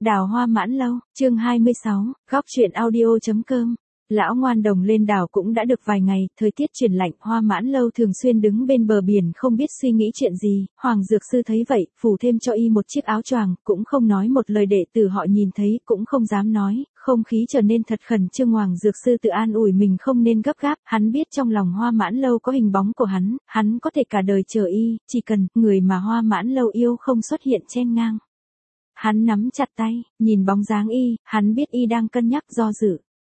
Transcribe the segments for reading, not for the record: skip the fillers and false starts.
Đào hoa mãn lâu, chương 26, góc truyện audio.com. Lão ngoan đồng lên đảo cũng đã được vài ngày, thời tiết chuyển lạnh, hoa mãn lâu thường xuyên đứng bên bờ biển không biết suy nghĩ chuyện gì. Hoàng dược sư thấy vậy, phủ thêm cho y một chiếc áo choàng, cũng không nói một lời, đệ tử họ nhìn thấy cũng không dám nói, không khí trở nên thật khẩn trương. Hoàng dược sư tự an ủi mình không nên gấp gáp, hắn biết trong lòng hoa mãn lâu có hình bóng của hắn có thể cả đời chờ y, chỉ cần người mà hoa mãn lâu yêu không xuất hiện chen ngang. Hắn nắm chặt tay, nhìn bóng dáng y, hắn biết y đang cân nhắc do dự.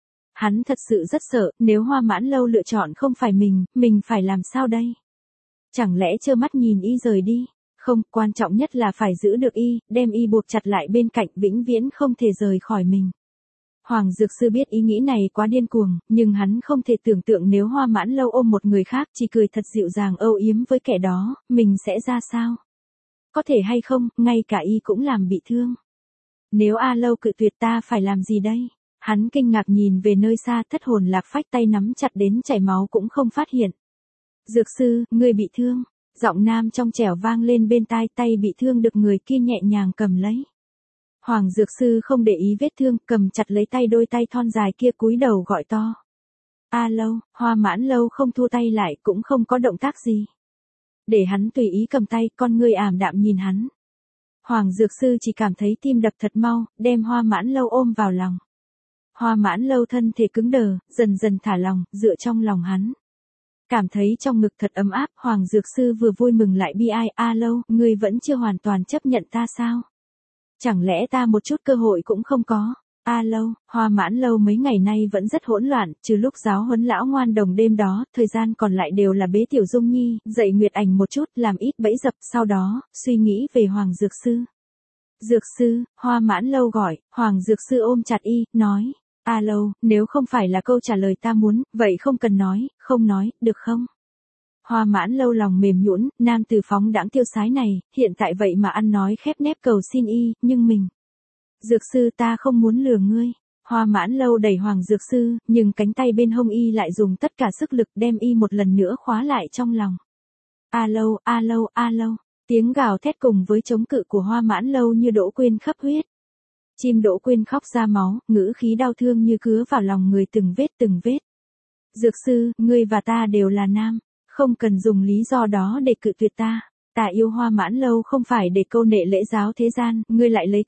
Hắn thật sự rất sợ, nếu hoa mãn lâu lựa chọn không phải mình phải làm sao đây? Chẳng lẽ trơ mắt nhìn y rời đi? Không, quan trọng nhất là phải giữ được y, đem y buộc chặt lại bên cạnh, vĩnh viễn không thể rời khỏi mình. Hoàng dược sư biết ý nghĩ này quá điên cuồng, nhưng hắn không thể tưởng tượng nếu hoa mãn lâu ôm một người khác chỉ cười thật dịu dàng âu yếm với kẻ đó, mình sẽ ra sao? Có thể hay không, ngay cả y cũng làm bị thương. Nếu A Lâu cự tuyệt ta phải làm gì đây? Hắn kinh ngạc nhìn về nơi xa, thất hồn lạc phách, tay nắm chặt đến chảy máu cũng không phát hiện. Dược sư, ngươi bị thương. Giọng nam trong trẻo vang lên bên tai, tay bị thương được người kia nhẹ nhàng cầm lấy. Hoàng dược sư không để ý vết thương, cầm chặt lấy tay, đôi tay thon dài kia cúi đầu gọi to. A Lâu, hoa mãn lâu không thu tay lại, cũng không có động tác gì. Để hắn tùy ý cầm tay, con ngươi ảm đạm nhìn hắn. Hoàng dược sư chỉ cảm thấy tim đập thật mau, đem hoa mãn lâu ôm vào lòng. Hoa mãn lâu thân thể cứng đờ, dần dần thả lòng, dựa trong lòng hắn. Cảm thấy trong ngực thật ấm áp, Hoàng dược sư vừa vui mừng lại bi ai. A Lâu, ngươi vẫn chưa hoàn toàn chấp nhận ta sao? Chẳng lẽ ta một chút cơ hội cũng không có? A Lâu, hoa mãn lâu mấy ngày nay vẫn rất hỗn loạn, trừ lúc giáo huấn lão ngoan đồng đêm đó, thời gian còn lại đều là bế tiểu Dung Nhi, dạy Nguyệt Ảnh một chút, làm ít bẫy dập, sau đó, suy nghĩ về Hoàng dược sư. Dược sư, hoa mãn lâu gọi, Hoàng dược sư ôm chặt y, nói. A Lâu, nếu không phải là câu trả lời ta muốn, vậy không cần nói, không nói, được không? Hoa mãn lâu lòng mềm nhũn, nam tử phóng đãng tiêu sái này, hiện tại vậy mà ăn nói khép nép cầu xin y, nhưng mình. Dược sư, ta không muốn lừa ngươi. Hoa mãn lâu đẩy Hoàng dược sư, nhưng cánh tay bên hông y lại dùng tất cả sức lực đem y một lần nữa khóa lại trong lòng. A Lâu, A Lâu, A Lâu. Tiếng gào thét cùng với chống cự của hoa mãn lâu như Đỗ Quyên khắp huyết. Chim Đỗ Quyên khóc ra máu, ngữ khí đau thương như cứa vào lòng người từng vết. Dược sư, ngươi và ta đều là nam, không cần dùng lý do đó để cự tuyệt ta. Ta yêu hoa mãn lâu không phải để câu nệ lễ giáo thế gian, ngươi lại lấy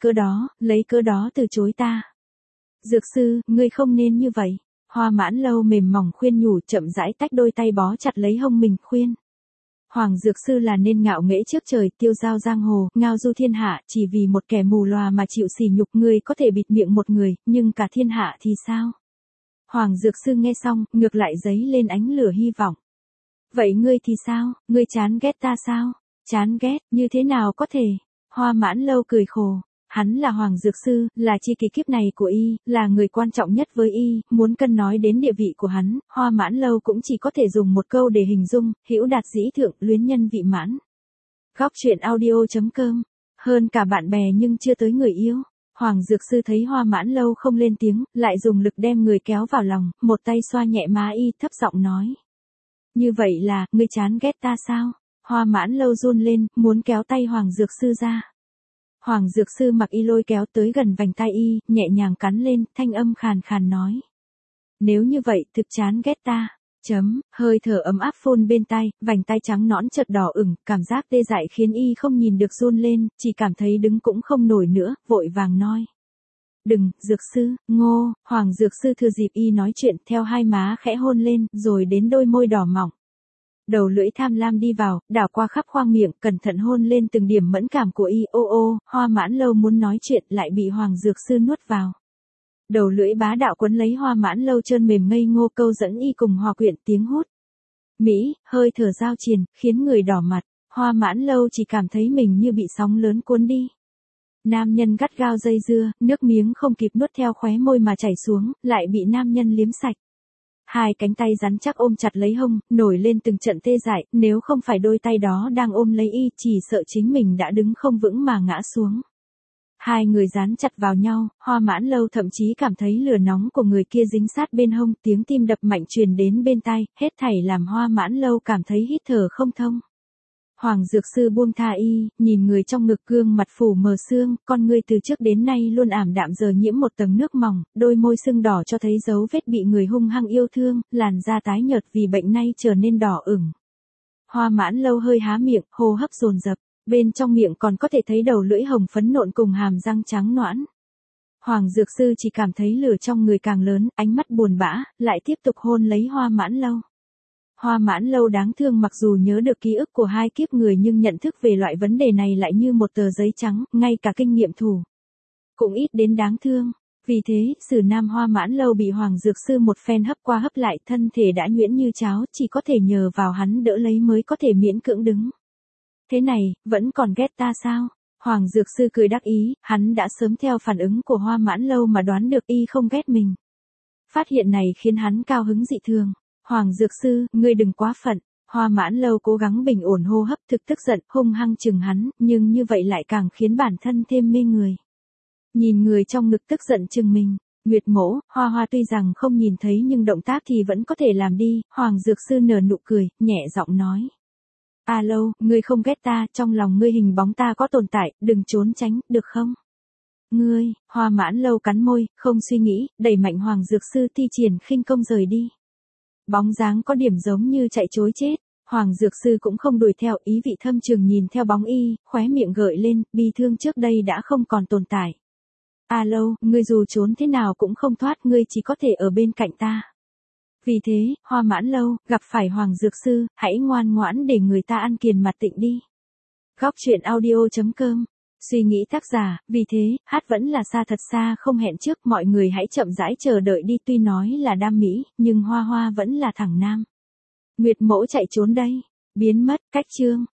cớ đó từ chối ta. Dược sư, ngươi không nên như vậy. Hoa mãn lâu mềm mỏng khuyên nhủ, chậm rãi tách đôi tay bó chặt lấy hông mình khuyên. Hoàng dược sư là nên ngạo nghễ trước trời, tiêu giao giang hồ, ngao du thiên hạ, chỉ vì một kẻ mù lòa mà chịu sỉ nhục. Ngươi có thể bịt miệng một người, nhưng cả thiên hạ thì sao? Hoàng dược sư nghe xong, ngược lại dấy lên ánh lửa hy vọng. Vậy ngươi thì sao, ngươi chán ghét ta sao? Chán ghét, như thế nào có thể? Hoa mãn lâu cười khổ. Hắn là Hoàng dược sư, là chi kỷ kiếp này của y, là người quan trọng nhất với y, muốn cân nói đến địa vị của hắn, hoa mãn lâu cũng chỉ có thể dùng một câu để hình dung, hữu đạt dĩ thượng, luyến nhân vị mãn. Góc truyện audio.com. Hơn cả bạn bè nhưng chưa tới người yêu. Hoàng dược sư thấy hoa mãn lâu không lên tiếng, lại dùng lực đem người kéo vào lòng, một tay xoa nhẹ má y, thấp giọng nói. Như vậy là, ngươi chán ghét ta sao? Hoa mãn lâu run lên, muốn kéo tay Hoàng dược sư ra. Hoàng dược sư mặc y lôi kéo tới gần vành tai y, nhẹ nhàng cắn lên, thanh âm khàn khàn nói. Nếu như vậy, thực chán ghét ta. Hơi thở ấm áp phun bên tai, vành tai trắng nõn chợt đỏ ửng, cảm giác tê dại khiến y không nhìn được run lên, chỉ cảm thấy đứng cũng không nổi nữa, vội vàng nói. Đừng, dược sư, ngô. Hoàng dược sư thừa dịp y nói chuyện, theo hai má khẽ hôn lên, rồi đến đôi môi đỏ mỏng. Đầu lưỡi tham lam đi vào, đảo qua khắp khoang miệng, cẩn thận hôn lên từng điểm mẫn cảm của y. Ô, hoa mãn lâu muốn nói chuyện lại bị Hoàng dược sư nuốt vào. Đầu lưỡi bá đạo quấn lấy hoa mãn lâu trơn mềm ngây ngô, câu dẫn y cùng hòa quyện tiếng hút. Mỹ, hơi thở giao triền, khiến người đỏ mặt. Hoa mãn lâu chỉ cảm thấy mình như bị sóng lớn cuốn đi. Nam nhân gắt gao dây dưa, nước miếng không kịp nuốt theo khóe môi mà chảy xuống, lại bị nam nhân liếm sạch. Hai cánh tay rắn chắc ôm chặt lấy hông, nổi lên từng trận tê dại, nếu không phải đôi tay đó đang ôm lấy y, chỉ sợ chính mình đã đứng không vững mà ngã xuống. Hai người dán chặt vào nhau, hoa mãn lâu thậm chí cảm thấy lửa nóng của người kia dính sát bên hông, tiếng tim đập mạnh truyền đến bên tai, hết thảy làm hoa mãn lâu cảm thấy hít thở không thông. Hoàng Dược Sư buông tha y, nhìn người trong ngực gương mặt phủ mờ sương, con ngươi từ trước đến nay luôn ảm đạm giờ nhiễm một tầng nước mỏng, đôi môi sưng đỏ cho thấy dấu vết bị người hung hăng yêu thương, làn da tái nhợt vì bệnh nay trở nên đỏ ửng. Hoa Mãn Lâu hơi há miệng, hô hấp dồn dập, bên trong miệng còn có thể thấy đầu lưỡi hồng phấn nộn cùng hàm răng trắng nõn. Hoàng Dược Sư chỉ cảm thấy lửa trong người càng lớn, ánh mắt buồn bã, lại tiếp tục hôn lấy Hoa Mãn Lâu. Hoa Mãn Lâu đáng thương mặc dù nhớ được ký ức của hai kiếp người nhưng nhận thức về loại vấn đề này lại như một tờ giấy trắng, ngay cả kinh nghiệm thủ cũng ít đến đáng thương. Vì thế, Sử Nam Hoa Mãn Lâu bị Hoàng Dược Sư một phen hấp qua hấp lại, thân thể đã nhuyễn như cháo, chỉ có thể nhờ vào hắn đỡ lấy mới có thể miễn cưỡng đứng. Thế này, vẫn còn ghét ta sao? Hoàng Dược Sư cười đắc ý, hắn đã sớm theo phản ứng của Hoa Mãn Lâu mà đoán được y không ghét mình. Phát hiện này khiến hắn cao hứng dị thường. Hoàng Dược Sư, ngươi đừng quá phận. Hoa Mãn Lâu cố gắng bình ổn hô hấp, thực tức giận, hung hăng chừng hắn, nhưng như vậy lại càng khiến bản thân thêm mê người. Nhìn người trong ngực tức giận chừng mình, Nguyệt Mỗ, Hoa Hoa tuy rằng không nhìn thấy nhưng động tác thì vẫn có thể làm đi. Hoàng Dược Sư nở nụ cười, nhẹ giọng nói. A Lâu, ngươi không ghét ta, trong lòng ngươi hình bóng ta có tồn tại, đừng trốn tránh, được không? Ngươi, Hoa Mãn Lâu cắn môi, không suy nghĩ, đẩy mạnh Hoàng Dược Sư thi triển khinh công rời đi. Bóng dáng có điểm giống như chạy trối chết, Hoàng Dược Sư cũng không đuổi theo, ý vị thâm trường nhìn theo bóng y, khóe miệng gợi lên, bi thương trước đây đã không còn tồn tại. A Lâu, ngươi dù trốn thế nào cũng không thoát, ngươi chỉ có thể ở bên cạnh ta. Vì thế, Hoa Mãn Lâu, gặp phải Hoàng Dược Sư, hãy ngoan ngoãn để người ta ăn kiền mặt tịnh đi. Góc truyện audio.com. Suy nghĩ tác giả, vì thế, hát vẫn là xa thật xa không hẹn trước, mọi người hãy chậm rãi chờ đợi đi, tuy nói là đam mỹ, nhưng Hoa Hoa vẫn là thẳng nam. Nguyệt Mỗ chạy trốn đây, biến mất, cách chương.